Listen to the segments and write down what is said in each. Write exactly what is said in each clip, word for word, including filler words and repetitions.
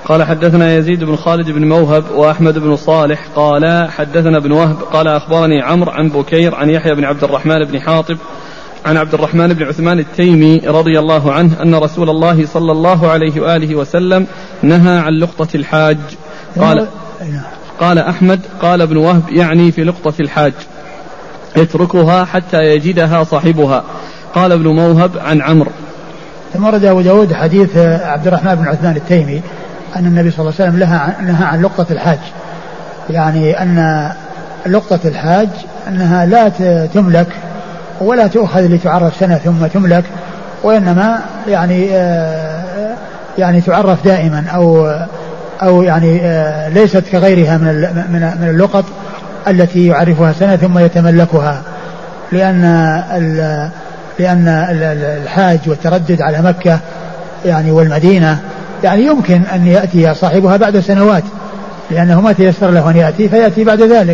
قال حدثنا يزيد بن خالد بن موهب وأحمد بن صالح قال حدثنا ابن وهب قال أخبرني عمرو عن بكير عن يحيى بن عبد الرحمن بن حاطب عن عبد الرحمن بن عثمان التيمي رضي الله عنه أن رسول الله صلى الله عليه وآله وسلم نهى عن لقطة الحاج. قال, قال أحمد قال ابن وهب يعني في لقطة الحاج يتركها حتى يجدها صاحبها. قال ابن موهب عن عمرو. ثم ورد أبو داود حديث عبد الرحمن بن عثمان التيمي أن النبي صلى الله عليه وسلم نهى عن لقطة الحاج، يعني أن لقطة الحاج أنها لا تملك ولا تؤخذ لتعرف سنة ثم تملك، وإنما يعني يعني تعرف دائما أو أو يعني ليست كغيرها من من اللقط التي يعرفها سنة ثم يتملكها، لأن لأن الحاج والتردد على مكة يعني والمدينة يعني يمكن أن يأتي صاحبها بعد سنوات، لأنه ما تيسر له أن يأتي فيأتي بعد ذلك.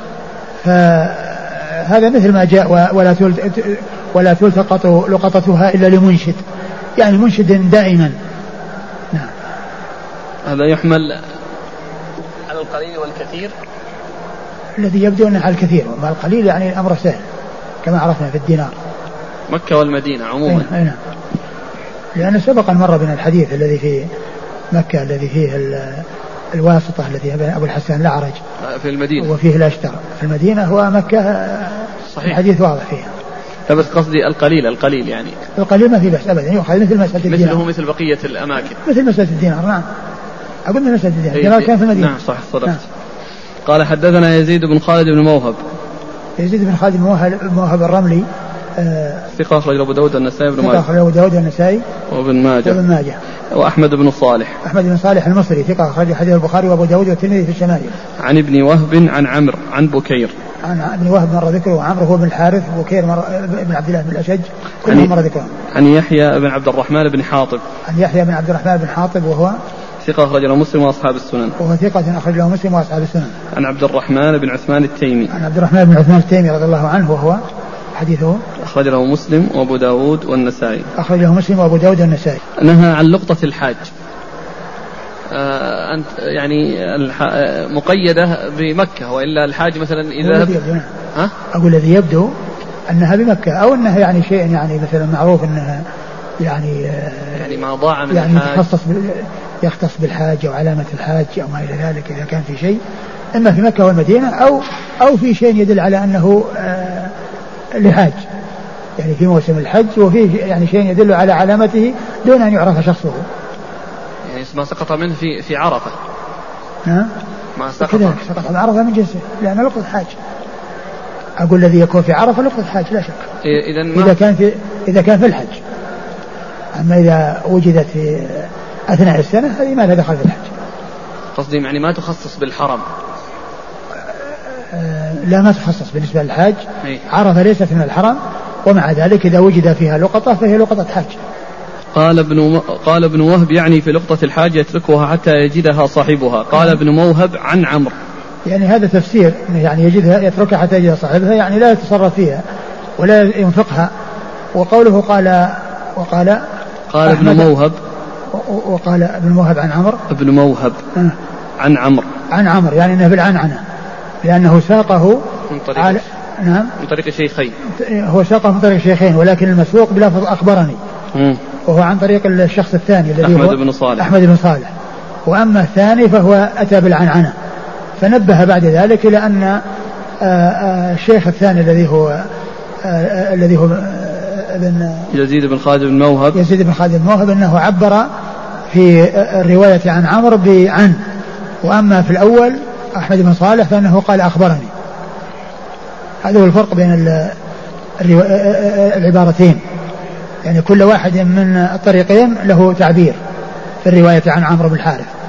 فهذا مثل ما جاء ولا ولا تلتقط لقطتها إلا لمنشد، يعني منشد دائما. نعم. هذا يحمل على القليل والكثير، الذي يبدو أنه على الكثير، وما القليل يعني الأمر سهل كما عرفنا في الدينار. مكة والمدينة عموما. أين أين. لأن سبقا مر بنا الحديث الذي في مكة الذي فيه الواسطة التي بين أبو الحسن الأعرج في المدينة وفيه الأشتر في المدينة، هو مكة صحيح الحديث واضح فيها. بس قصدي القليل القليل يعني القليل ما في بس أبدا، يؤخذ مثل مسألة الدينار، مثله مثل بقية الأماكن، مثل مسألة الدينار. نعم أقول مثل مسألة الدينار، الدينار كان في المدينة. نعم صح صدقت. نعم. قال حدثنا يزيد بن خالد بن موهب. يزيد بن خالد بن موهب الرملي ثقة أخرج له أبو داود والنسائي وابن ماجه. ثقة أخرج له أبو داود والنسائي وابن ماجه. وابن ماجه. وأحمد بن صالح. أحمد بن صالح المصري ثقة أخرج حديث البخاري وأبو داود والترمذي في الشمائل. عن ابن وهب عن عمرو عن بكير. عن ابن وهب مر ذكره، وعمرو هو بن الحارث، وبكير بن عبد الله بن الأشج كلهم مر ذكرهم. عن يحيى بن عبد الرحمن بن حاطب. عن يحيى بن عبد الرحمن بن حاطب وهو ثقة أخرج له مسلم وأصحاب السنن. وهو ثقة أخرج له مسلم وأصحاب السنن. عن عبد الرحمن بن عثمان التيمي. عن عبد الرحمن بن عثمان التيمي رضي الله عنه وهو حديثه أخرج له مسلم وأبو داود والنسائي. أخرج له مسلم وأبو داود والنسائي. نهى عن لقطة الحاج. آه أنت يعني مقيدة بمكة، وإلا الحاج مثلا إذا ها؟ أقول الذي يبدو أنها بمكة، أو أنها يعني شيء يعني مثلا معروف أنها يعني يعني ما ضاع من يعني الحاج يختص يختص بالحاج أو علامة الحاج أو ما إلى ذلك، إذا كان في شيء إما في مكة والمدينة أو أو في شيء يدل على أنه آه لحاج، يعني في موسم الحج، وفي يعني شيء يدل على علامته دون أن يعرف شخصه. يعني ما سقط منه في في عرفة. نعم. ما سقط سقط من عرفة من جنسه، لأنه لقطة حاج. أقول الذي يكون في عرفة لقطة حاج لا شك. إذا إذا كان في إذا كان في الحج. أما إذا وجدت في أثناء السنة هذه ما لها دخل في الحج. قصدي يعني ما تخصص بالحرم. لا ما تخصص بالنسبة للحاج. أي. عرفة ليست من الحرم، ومع ذلك إذا وجد فيها لقطة فهي لقطة حاج. قال ابن قال ابن وهب يعني في لقطة الحاج يتركها حتى يجدها صاحبها. قال ابن موهب عن عمرو. يعني هذا تفسير، يعني يجدها يتركها حتى يجد صاحبها، يعني لا يتصرف فيها ولا ينفقها. وقوله قال وقال قال ابن موهب وقال ابن موهب عن عمرو. ابن موهب أه. عن عمرو عن عمرو يعني انه بالعنعنة، لأنه ساقه من طريق على نعم من طريق الشيخين. هو ساقه من طريق الشيخين، ولكن المسوق بلفظ أخبرني. مم. وهو عن طريق الشخص الثاني الذي أحمد هو بن صالح. أحمد بن صالح. وأما الثاني فهو أتى بالعنعنة، فنبه بعد ذلك إلى أن الشيخ الثاني الذي هو الذي هو ابن يزيد بن خالد بن موهب يزيد بن خالد بن موهب أنه عبر في الرواية عن عمرو بعن، وأما في الأول أحمد بن صالح فإنه قال أخبرني. هذا هو الفرق بين العبارتين، يعني كل واحد من الطريقين له تعبير في الرواية عن عمرو بن الحارث.